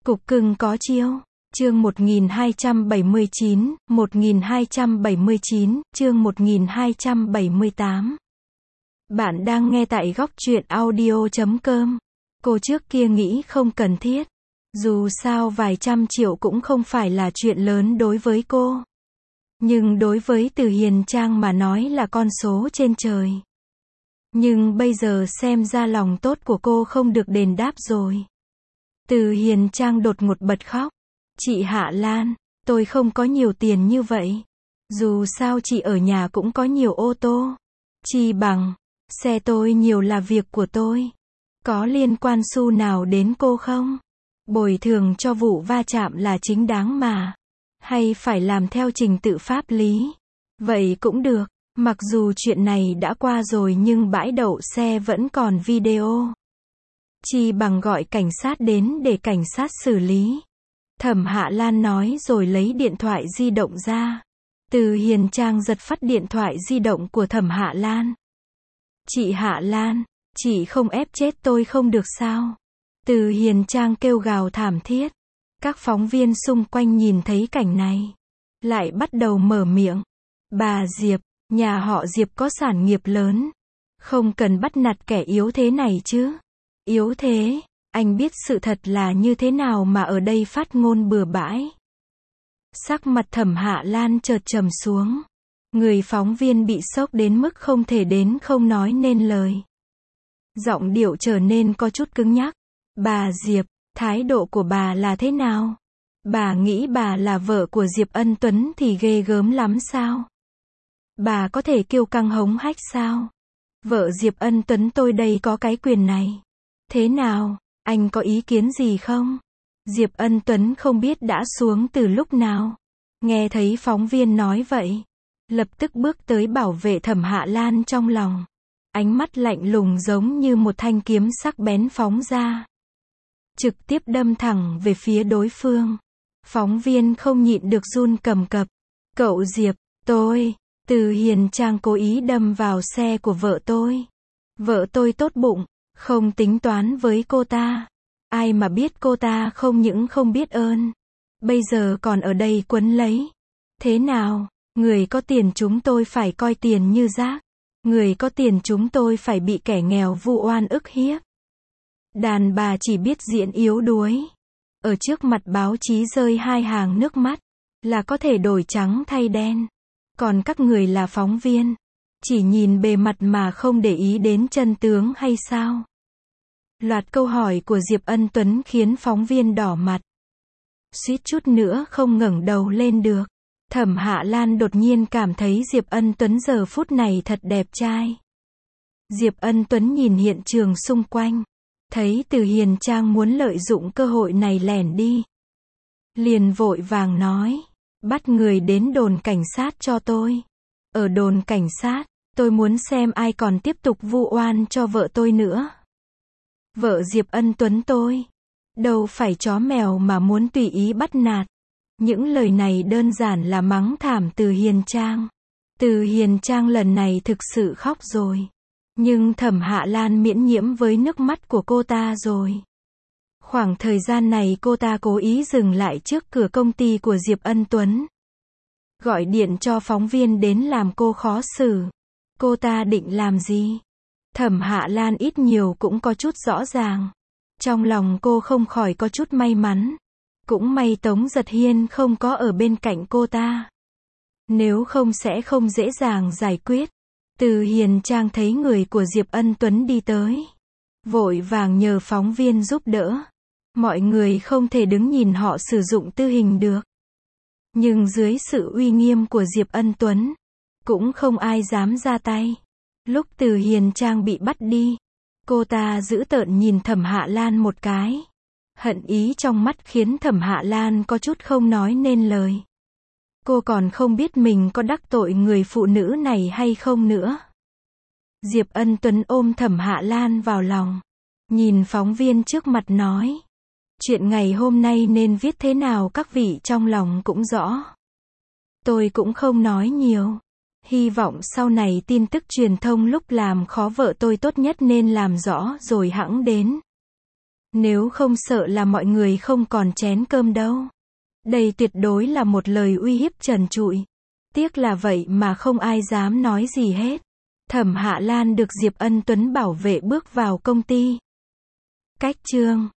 Cục cưng có chiêu. Chương 1279, chương 1278. Bạn đang nghe tại góc truyện audio.com. Cô trước kia nghĩ không cần thiết. Dù sao vài trăm triệu cũng không phải là chuyện lớn đối với cô. Nhưng đối với Từ Hiền Trang mà nói là con số trên trời. Nhưng bây giờ xem ra lòng tốt của cô không được đền đáp rồi. Từ Hiền Trang đột ngột bật khóc. Chị Hạ Lan, tôi không có nhiều tiền như vậy. Dù sao chị ở nhà cũng có nhiều ô tô. Chi bằng, xe tôi nhiều là việc của tôi. Có liên quan xu nào đến cô không? Bồi thường cho vụ va chạm là chính đáng mà. Hay phải làm theo trình tự pháp lý? Vậy cũng được, mặc dù chuyện này đã qua rồi nhưng bãi đậu xe vẫn còn video. Chi bằng gọi cảnh sát đến để cảnh sát xử lý. Thẩm Hạ Lan nói rồi lấy điện thoại di động ra. Từ Hiền Trang giật phắt điện thoại di động của Thẩm Hạ Lan. Chị Hạ Lan, chị không ép chết tôi không được sao? Từ Hiền Trang kêu gào thảm thiết. Các phóng viên xung quanh nhìn thấy cảnh này. Lại bắt đầu mở miệng. Bà Diệp, nhà họ Diệp có sản nghiệp lớn. Không cần bắt nạt kẻ yếu thế này chứ. Yếu thế, anh biết sự thật là như thế nào mà ở đây phát ngôn bừa bãi. Sắc mặt Thẩm Hạ Lan chợt trầm xuống. Người phóng viên bị sốc đến mức không thể đến không nói nên lời. Giọng điệu trở nên có chút cứng nhắc. Bà Diệp, thái độ của bà là thế nào? Bà nghĩ bà là vợ của Diệp Ân Tuấn thì ghê gớm lắm sao? Bà có thể kiêu căng hống hách sao? Vợ Diệp Ân Tuấn tôi đây có cái quyền này. Thế nào, anh có ý kiến gì không? Diệp Ân Tuấn không biết đã xuống từ lúc nào. Nghe thấy phóng viên nói vậy, lập tức bước tới bảo vệ Thẩm Hạ Lan trong lòng. Ánh mắt lạnh lùng giống như một thanh kiếm sắc bén phóng ra. Trực tiếp đâm thẳng về phía đối phương. Phóng viên không nhịn được run cầm cập. Cậu Diệp, Từ Hiền Trang cố ý đâm vào xe của vợ tôi. Vợ tôi tốt bụng, không tính toán với cô ta. Ai mà biết cô ta không những không biết ơn. Bây giờ còn ở đây quấn lấy. Thế nào, người có tiền chúng tôi phải coi tiền như rác. Người có tiền chúng tôi phải bị kẻ nghèo vu oan ức hiếp. Đàn bà chỉ biết diễn yếu đuối. Ở trước mặt báo chí rơi hai hàng nước mắt, là có thể đổi trắng thay đen. Còn các người là phóng viên, chỉ nhìn bề mặt mà không để ý đến chân tướng hay sao? Loạt câu hỏi của Diệp Ân Tuấn khiến phóng viên đỏ mặt. Suýt chút nữa không ngẩng đầu lên được. Thẩm Hạ Lan đột nhiên cảm thấy Diệp Ân Tuấn giờ phút này thật đẹp trai. Diệp Ân Tuấn nhìn hiện trường xung quanh. Thấy Từ Hiền Trang muốn lợi dụng cơ hội này lẻn đi. Liền vội vàng nói. Bắt người đến đồn cảnh sát cho tôi. Ở đồn cảnh sát, tôi muốn xem ai còn tiếp tục vu oan cho vợ tôi nữa. Vợ Diệp Ân Tuấn tôi. Đâu phải chó mèo mà muốn tùy ý bắt nạt. Những lời này đơn giản là mắng thảm Từ Hiền Trang. Từ Hiền Trang lần này thực sự khóc rồi. Nhưng Thẩm Hạ Lan miễn nhiễm với nước mắt của cô ta rồi. Khoảng thời gian này cô ta cố ý dừng lại trước cửa công ty của Diệp Ân Tuấn. Gọi điện cho phóng viên đến làm cô khó xử. Cô ta định làm gì? Thẩm Hạ Lan ít nhiều cũng có chút rõ ràng. Trong lòng cô không khỏi có chút may mắn. Cũng may Tống Giật Hiên không có ở bên cạnh cô ta. Nếu không sẽ không dễ dàng giải quyết. Từ Hiền Trang thấy người của Diệp Ân Tuấn đi tới. Vội vàng nhờ phóng viên giúp đỡ. Mọi người không thể đứng nhìn họ sử dụng tư hình được. Nhưng dưới sự uy nghiêm của Diệp Ân Tuấn, cũng không ai dám ra tay. Lúc Từ Hiền Trang bị bắt đi, cô ta dữ tợn nhìn Thẩm Hạ Lan một cái. Hận ý trong mắt khiến Thẩm Hạ Lan có chút không nói nên lời. Cô còn không biết mình có đắc tội người phụ nữ này hay không nữa. Diệp Ân Tuấn ôm Thẩm Hạ Lan vào lòng. Nhìn phóng viên trước mặt nói. Chuyện ngày hôm nay nên viết thế nào các vị trong lòng cũng rõ. Tôi cũng không nói nhiều. Hy vọng sau này tin tức truyền thông lúc làm khó vợ tôi tốt nhất nên làm rõ rồi hẵng đến. Nếu không sợ là mọi người không còn chén cơm đâu. Đây tuyệt đối là một lời uy hiếp trần trụi. Tiếc là vậy mà không ai dám nói gì hết. Thẩm Hạ Lan được Diệp Ân Tuấn bảo vệ bước vào công ty. Cách chương